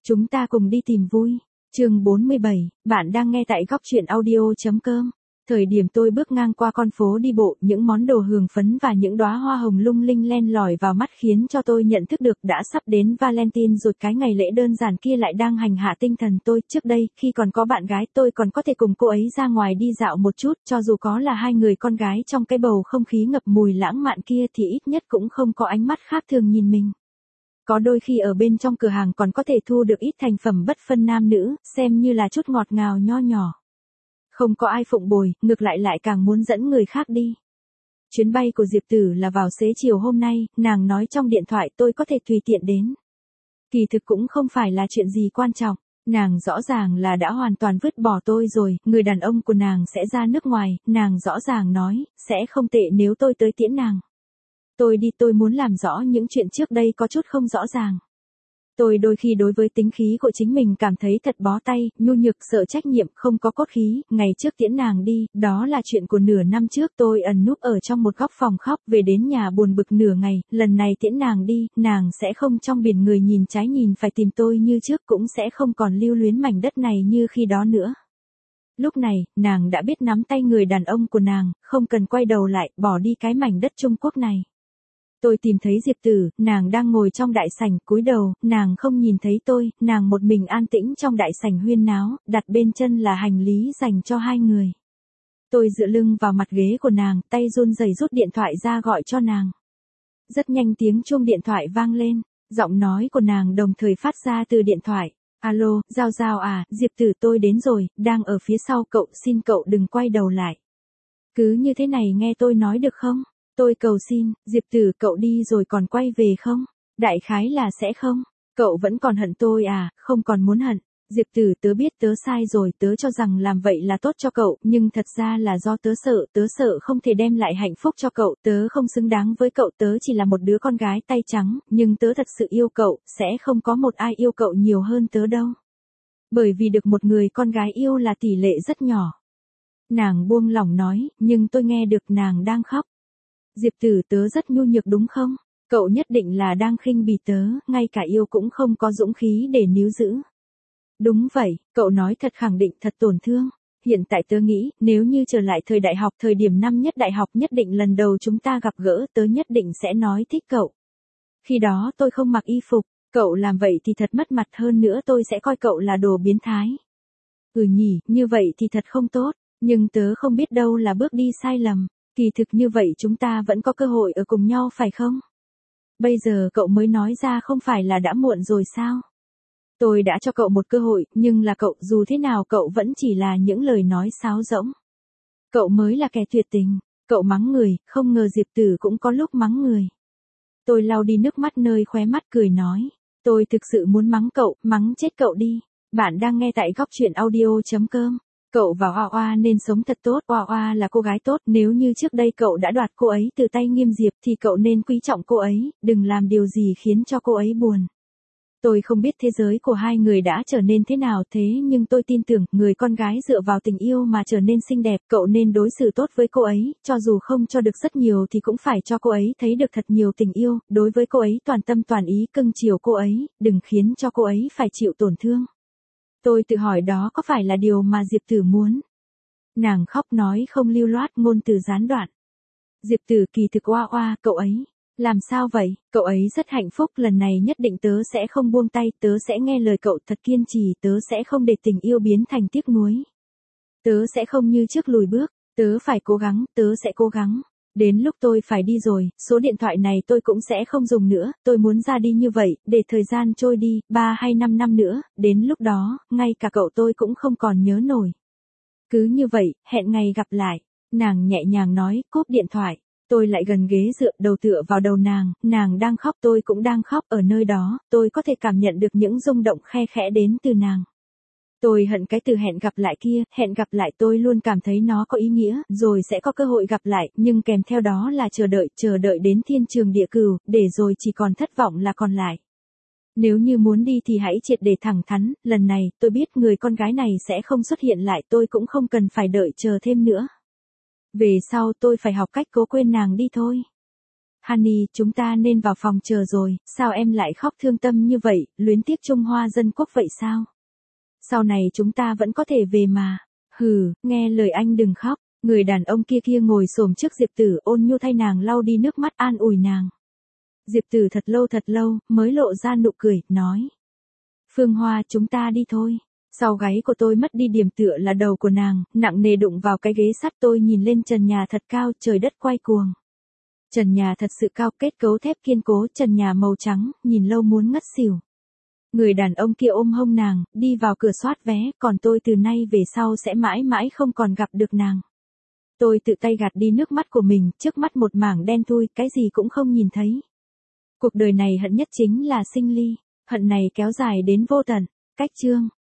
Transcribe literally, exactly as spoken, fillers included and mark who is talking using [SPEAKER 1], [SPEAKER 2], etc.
[SPEAKER 1] Chúng ta cùng đi tìm vui. Chương bốn mươi bảy, bạn đang nghe tại góc truyện audio.com. Thời điểm tôi bước ngang qua con phố đi bộ, những món đồ hương phấn và những đóa hoa hồng lung linh len lỏi vào mắt khiến cho tôi nhận thức được đã sắp đến Valentine rồi, cái ngày lễ đơn giản kia lại đang hành hạ tinh thần tôi. Trước đây, khi còn có bạn gái, tôi còn có thể cùng cô ấy ra ngoài đi dạo một chút, cho dù có là hai người con gái trong cái bầu không khí ngập mùi lãng mạn kia thì ít nhất cũng không có ánh mắt khác thường nhìn mình. Có đôi khi ở bên trong cửa hàng còn có thể thu được ít thành phẩm bất phân nam nữ, xem như là chút ngọt ngào nho nhỏ. Không có ai phụng bồi, ngược lại lại càng muốn dẫn người khác đi. Chuyến bay của Diệp Tử là vào xế chiều hôm nay, nàng nói trong điện thoại tôi có thể tùy tiện đến. Kỳ thực cũng không phải là chuyện gì quan trọng, nàng rõ ràng là đã hoàn toàn vứt bỏ tôi rồi, người đàn ông của nàng sẽ ra nước ngoài, nàng rõ ràng nói, sẽ không tệ nếu tôi tới tiễn nàng. Tôi đi, tôi muốn làm rõ những chuyện trước đây có chút không rõ ràng. Tôi đôi khi đối với tính khí của chính mình cảm thấy thật bó tay, nhu nhược, sợ trách nhiệm, không có cốt khí. Ngày trước tiễn nàng đi, đó là chuyện của nửa năm trước, tôi ẩn núp ở trong một góc phòng khóc, về đến nhà buồn bực nửa ngày, lần này tiễn nàng đi, nàng sẽ không trong biển người nhìn trái nhìn phải tìm tôi như trước, cũng sẽ không còn lưu luyến mảnh đất này như khi đó nữa. Lúc này, nàng đã biết nắm tay người đàn ông của nàng, không cần quay đầu lại, bỏ đi cái mảnh đất Trung Quốc này. Tôi tìm thấy Diệp Tử, nàng đang ngồi trong đại sảnh, cúi đầu, nàng không nhìn thấy tôi, nàng một mình an tĩnh trong đại sảnh huyên náo, đặt bên chân là hành lý dành cho hai người. Tôi dựa lưng vào mặt ghế của nàng, tay run rẩy rút điện thoại ra gọi cho nàng. Rất nhanh tiếng chuông điện thoại vang lên, giọng nói của nàng đồng thời phát ra từ điện thoại. Alo, Giao Giao à, Diệp Tử tôi đến rồi, đang ở phía sau cậu, xin cậu đừng quay đầu lại. Cứ như thế này nghe tôi nói được không? Tôi cầu xin, Diệp Tử cậu đi rồi còn quay về không? Đại khái là sẽ không. Cậu vẫn còn hận tôi à, không còn muốn hận. Diệp Tử tớ biết tớ sai rồi, tớ cho rằng làm vậy là tốt cho cậu, nhưng thật ra là do tớ sợ, tớ sợ không thể đem lại hạnh phúc cho cậu, tớ không xứng đáng với cậu, tớ chỉ là một đứa con gái tay trắng, nhưng tớ thật sự yêu cậu, sẽ không có một ai yêu cậu nhiều hơn tớ đâu. Bởi vì được một người con gái yêu là tỷ lệ rất nhỏ. Nàng buông lỏng nói, nhưng tôi nghe được nàng đang khóc. Diệp Tử tớ rất nhu nhược đúng không? Cậu nhất định là đang khinh bỉ tớ, ngay cả yêu cũng không có dũng khí để níu giữ. Đúng vậy, cậu nói thật khẳng định thật tổn thương. Hiện tại tớ nghĩ, nếu như trở lại thời đại học, thời điểm năm nhất đại học nhất định lần đầu chúng ta gặp gỡ, tớ nhất định sẽ nói thích cậu. Khi đó tôi không mặc y phục, cậu làm vậy thì thật mất mặt, hơn nữa tôi sẽ coi cậu là đồ biến thái. Ừ nhỉ, như vậy thì thật không tốt, nhưng tớ không biết đâu là bước đi sai lầm. Kỳ thực như vậy chúng ta vẫn có cơ hội ở cùng nhau phải không? Bây giờ cậu mới nói ra không phải là đã muộn rồi sao? Tôi đã cho cậu một cơ hội, nhưng là cậu, dù thế nào cậu vẫn chỉ là những lời nói sáo rỗng. Cậu mới là kẻ tuyệt tình, cậu mắng người, không ngờ Diệp Tử cũng có lúc mắng người. Tôi lau đi nước mắt nơi khóe mắt cười nói, tôi thực sự muốn mắng cậu, mắng chết cậu đi. Bạn đang nghe tại góc truyện audio.com. Cậu và Oa Oa nên sống thật tốt, Oa Oa là cô gái tốt, nếu như trước đây cậu đã đoạt cô ấy từ tay Nghiêm Diệp thì cậu nên quý trọng cô ấy, đừng làm điều gì khiến cho cô ấy buồn. Tôi không biết thế giới của hai người đã trở nên thế nào thế nhưng tôi tin tưởng, người con gái dựa vào tình yêu mà trở nên xinh đẹp, cậu nên đối xử tốt với cô ấy, cho dù không cho được rất nhiều thì cũng phải cho cô ấy thấy được thật nhiều tình yêu, đối với cô ấy toàn tâm toàn ý cưng chiều cô ấy, đừng khiến cho cô ấy phải chịu tổn thương. Tôi tự hỏi đó có phải là điều mà Diệp Tử muốn. Nàng khóc nói không lưu loát, ngôn từ gián đoạn. Diệp Tử kỳ thực Oa Oa, cậu ấy. Làm sao vậy, cậu ấy rất hạnh phúc, lần này nhất định tớ sẽ không buông tay, tớ sẽ nghe lời cậu thật kiên trì, tớ sẽ không để tình yêu biến thành tiếc nuối. Tớ sẽ không như trước lùi bước, tớ phải cố gắng, tớ sẽ cố gắng. Đến lúc tôi phải đi rồi, số điện thoại này tôi cũng sẽ không dùng nữa, tôi muốn ra đi như vậy, để thời gian trôi đi, ba hay năm năm nữa, đến lúc đó, ngay cả cậu tôi cũng không còn nhớ nổi. Cứ như vậy, hẹn ngày gặp lại. Nàng nhẹ nhàng nói, cúp điện thoại. Tôi lại gần ghế dựa, đầu tựa vào đầu nàng, nàng đang khóc, tôi cũng đang khóc, ở nơi đó, tôi có thể cảm nhận được những rung động khe khẽ đến từ nàng. Tôi hận cái từ hẹn gặp lại kia, hẹn gặp lại tôi luôn cảm thấy nó có ý nghĩa, rồi sẽ có cơ hội gặp lại, nhưng kèm theo đó là chờ đợi, chờ đợi đến thiên trường địa cửu, để rồi chỉ còn thất vọng là còn lại. Nếu như muốn đi thì hãy triệt để thẳng thắn, lần này, tôi biết người con gái này sẽ không xuất hiện lại, tôi cũng không cần phải đợi chờ thêm nữa. Về sau tôi phải học cách cố quên nàng đi thôi. Honey, chúng ta nên vào phòng chờ rồi, sao em lại khóc thương tâm như vậy, luyến tiếc Trung Hoa dân quốc vậy sao? Sau này chúng ta vẫn có thể về mà. Hừ, nghe lời anh đừng khóc. Người đàn ông kia kia ngồi xổm trước Diệp Tử, ôn nhu thay nàng lau đi nước mắt, an ủi nàng. Diệp Tử thật lâu thật lâu, mới lộ ra nụ cười, nói. Phương Hoa, chúng ta đi thôi. Sau gáy của tôi mất đi điểm tựa là đầu của nàng, nặng nề đụng vào cái ghế sắt, tôi nhìn lên trần nhà thật cao, trời đất quay cuồng. Trần nhà thật sự cao, kết cấu thép kiên cố, trần nhà màu trắng, nhìn lâu muốn ngất xỉu. Người đàn ông kia ôm hông nàng, đi vào cửa soát vé, còn tôi từ nay về sau sẽ mãi mãi không còn gặp được nàng. Tôi tự tay gạt đi nước mắt của mình, trước mắt một mảng đen thui, cái gì cũng không nhìn thấy. Cuộc đời này hận nhất chính là sinh ly, hận này kéo dài đến vô tận. Cách chương